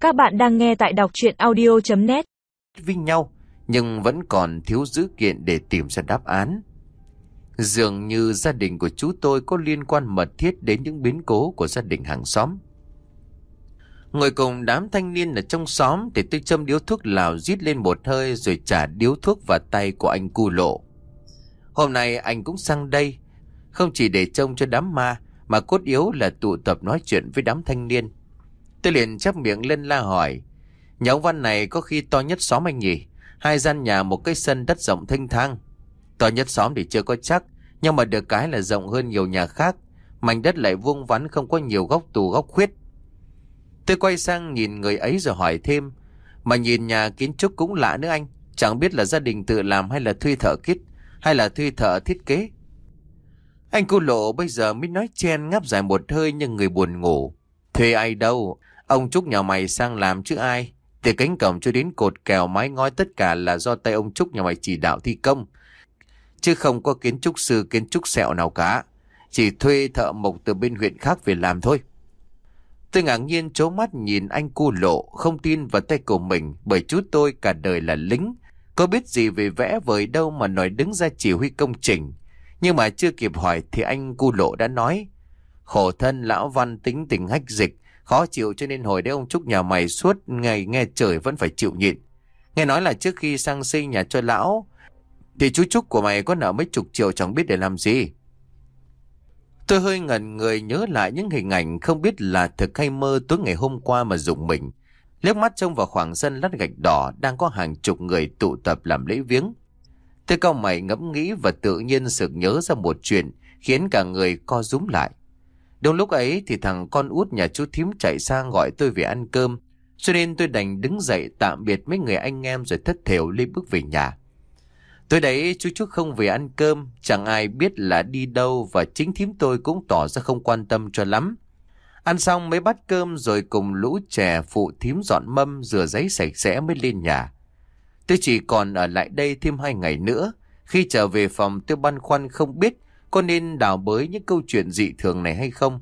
Các bạn đang nghe tại đọc truyện audio.net. Với nhau nhưng vẫn còn thiếu dữ kiện để tìm ra đáp án. Dường như gia đình của chú tôi có liên quan mật thiết đến những biến cố của gia đình hàng xóm. Ngồi cùng đám thanh niên ở trong xóm thì tôi châm điếu thuốc lào rít lên một hơi rồi trả điếu thuốc vào tay của anh cu lộ. Hôm nay anh cũng sang đây, không chỉ để trông cho đám ma mà cốt yếu là tụ tập nói chuyện với đám thanh niên. Tôi liền chép miệng lên la hỏi: nhà ông Văn này có khi to nhất xóm anh nhỉ? 2 gian nhà, một cái sân đất rộng thênh thang. To nhất xóm thì chưa có chắc, nhưng mà được cái là rộng hơn nhiều nhà khác. Mảnh đất lại vuông vắn, không có nhiều góc tù góc khuyết. Tôi quay sang nhìn người ấy rồi hỏi thêm: mà nhìn nhà kiến trúc cũng lạ nữa anh. Chẳng biết là gia đình tự làm hay là thuê thợ hay là thuê thợ thiết kế. Anh cu lộ bây giờ mới nói chen ngáp dài một hơi nhưng người buồn ngủ: thuê ai đâu, ông Trúc nhà mày sang làm chứ ai. Từ cánh cổng cho đến cột kèo mái ngói tất cả là do tay ông Trúc nhà mày chỉ đạo thi công, chứ không có kiến trúc sư kiến trúc sẹo nào cả. Chỉ thuê thợ mộc từ bên huyện khác về làm thôi. Tôi ngạc nhiên trố mắt nhìn anh cu lộ, không tin vào tay của mình, bởi chú tôi cả đời là lính, có biết gì về vẽ vời đâu mà nói đứng ra chỉ huy công trình. Nhưng mà chưa kịp hỏi thì anh cu lộ đã nói: khổ thân lão Văn tính tình hách dịch, khó chịu cho nên hồi đấy ông Trúc nhà mày suốt ngày nghe trời vẫn phải chịu nhịn. Nghe nói là trước khi sang xây nhà cho lão thì chú Trúc của mày có nợ mấy chục triệu chẳng biết để làm gì. Tôi hơi ngẩn người nhớ lại những hình ảnh không biết là thực hay mơ tối ngày hôm qua mà rùng mình. Liếc mắt trông vào khoảng sân lát gạch đỏ đang có hàng chục người tụ tập làm lễ viếng. Tôi cau mày ngẫm nghĩ và tự nhiên sực nhớ ra một chuyện khiến cả người co rúm lại. Đúng lúc ấy thì thằng con út nhà chú thím chạy sang gọi tôi về ăn cơm, cho nên tôi đành đứng dậy tạm biệt mấy người anh em rồi thất thểu lên bước về nhà. Tối đấy chú Trúc không về ăn cơm, chẳng ai biết là đi đâu và chính thím tôi cũng tỏ ra không quan tâm cho lắm. Ăn xong mấy bát cơm rồi cùng lũ trẻ phụ thím dọn mâm rửa giấy sạch sẽ mới lên nhà. Tôi chỉ còn ở lại đây thêm 2 ngày nữa. Khi trở về phòng tôi băn khoăn không biết có nên đào bới những câu chuyện dị thường này hay không.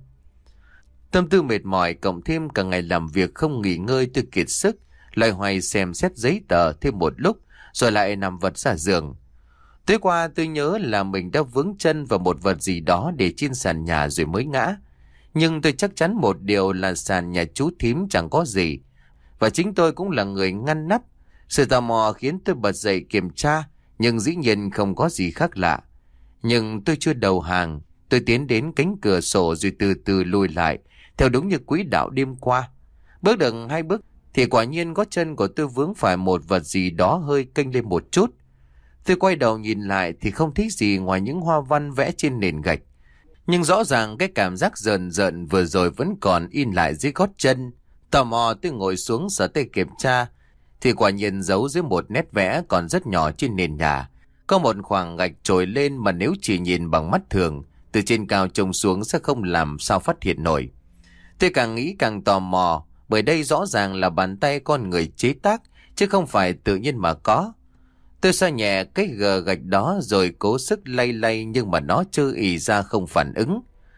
Tâm tư mệt mỏi cộng thêm cả ngày làm việc không nghỉ ngơi, tôi kiệt sức, loay hoay xem xét giấy tờ thêm một lúc rồi lại nằm vật ra giường. Tối qua tôi nhớ là mình đã vướng chân vào một vật gì đó để trên sàn nhà rồi mới ngã. Nhưng tôi chắc chắn một điều là sàn nhà chú thím chẳng có gì, và chính tôi cũng là người ngăn nắp. Sự tò mò khiến tôi bật dậy kiểm tra, nhưng dĩ nhiên không có gì khác lạ. Nhưng tôi chưa đầu hàng, tôi tiến đến cánh cửa sổ rồi từ từ lùi lại, theo đúng như quỹ đạo đêm qua. Bước được 2 bước thì quả nhiên gót chân của tôi vướng phải một vật gì đó hơi kênh lên một chút. Tôi quay đầu nhìn lại thì không thấy gì ngoài những hoa văn vẽ trên nền gạch. Nhưng rõ ràng cái cảm giác rờn rợn vừa rồi vẫn còn in lại dưới gót chân. Tò mò tôi ngồi xuống sờ tay kiểm tra thì quả nhiên giấu dưới một nét vẽ còn rất nhỏ trên nền nhà. Có một khoảng gạch trồi lên mà nếu chỉ nhìn bằng mắt thường, từ trên cao trông xuống sẽ không làm sao phát hiện nổi. Tôi càng nghĩ càng tò mò, bởi đây rõ ràng là bàn tay con người chế tác, chứ không phải tự nhiên mà có. Tôi xoa nhẹ cái gờ gạch đó rồi cố sức lay lay nhưng mà nó trơ ì ra không phản ứng.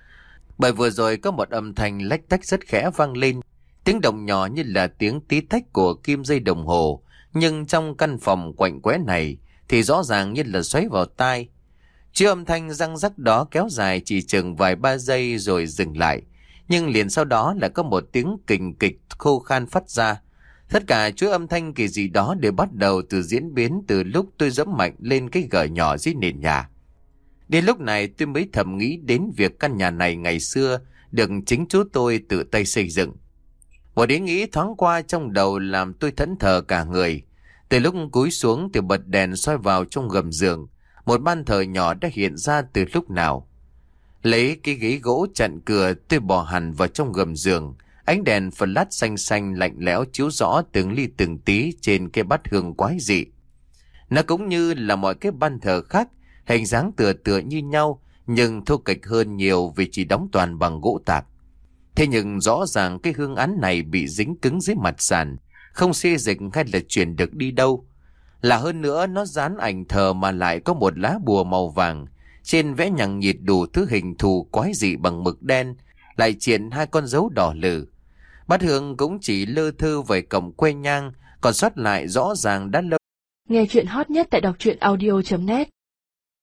Bởi vừa rồi có một âm thanh lách tách rất khẽ vang lên, tiếng động nhỏ như là tiếng tí tách của kim dây đồng hồ, nhưng trong căn phòng quạnh quẽ này thì rõ ràng như là xoáy vào tai. Chứ âm thanh răng rắc đó kéo dài chỉ chừng vài 3 giây rồi dừng lại, nhưng liền sau đó là có một tiếng kình kịch khô khan phát ra. Tất cả chuỗi âm thanh kỳ dị đó đều bắt đầu từ diễn biến từ lúc tôi giẫm mạnh lên cái gờ nhỏ dưới nền nhà. Đến lúc này tôi mới thầm nghĩ đến việc căn nhà này ngày xưa được chính chú tôi tự tay xây dựng. Một ý nghĩ thoáng qua trong đầu làm tôi thẫn thờ cả người. Từ lúc cúi xuống thì bật đèn soi vào trong gầm giường, một ban thờ nhỏ đã hiện ra từ lúc nào. Lấy cái ghế gỗ chặn cửa, tôi bò hẳn vào trong gầm giường. Ánh đèn flash xanh xanh lạnh lẽo chiếu rõ từng ly từng tí trên cái bát hương quái dị. Nó cũng như là mọi cái ban thờ khác, hình dáng tựa như nhau, nhưng thô kệch hơn nhiều vì chỉ đóng toàn bằng gỗ tạp. Thế nhưng rõ ràng cái hương án này bị dính cứng dưới mặt sàn, không xê dịch hay là chuyển được đi đâu. Là hơn nữa nó dán ảnh thờ mà lại có một lá bùa màu vàng, trên vẽ nhằng nhịt đủ thứ hình thù quái dị bằng mực đen, lại chuyền 2 con dấu đỏ lử. Bát Hương cũng chỉ lơ thơ về cổng que nhang, còn sót lại rõ ràng đã lâu. Nghe chuyện hot nhất tại đọc truyện audio.net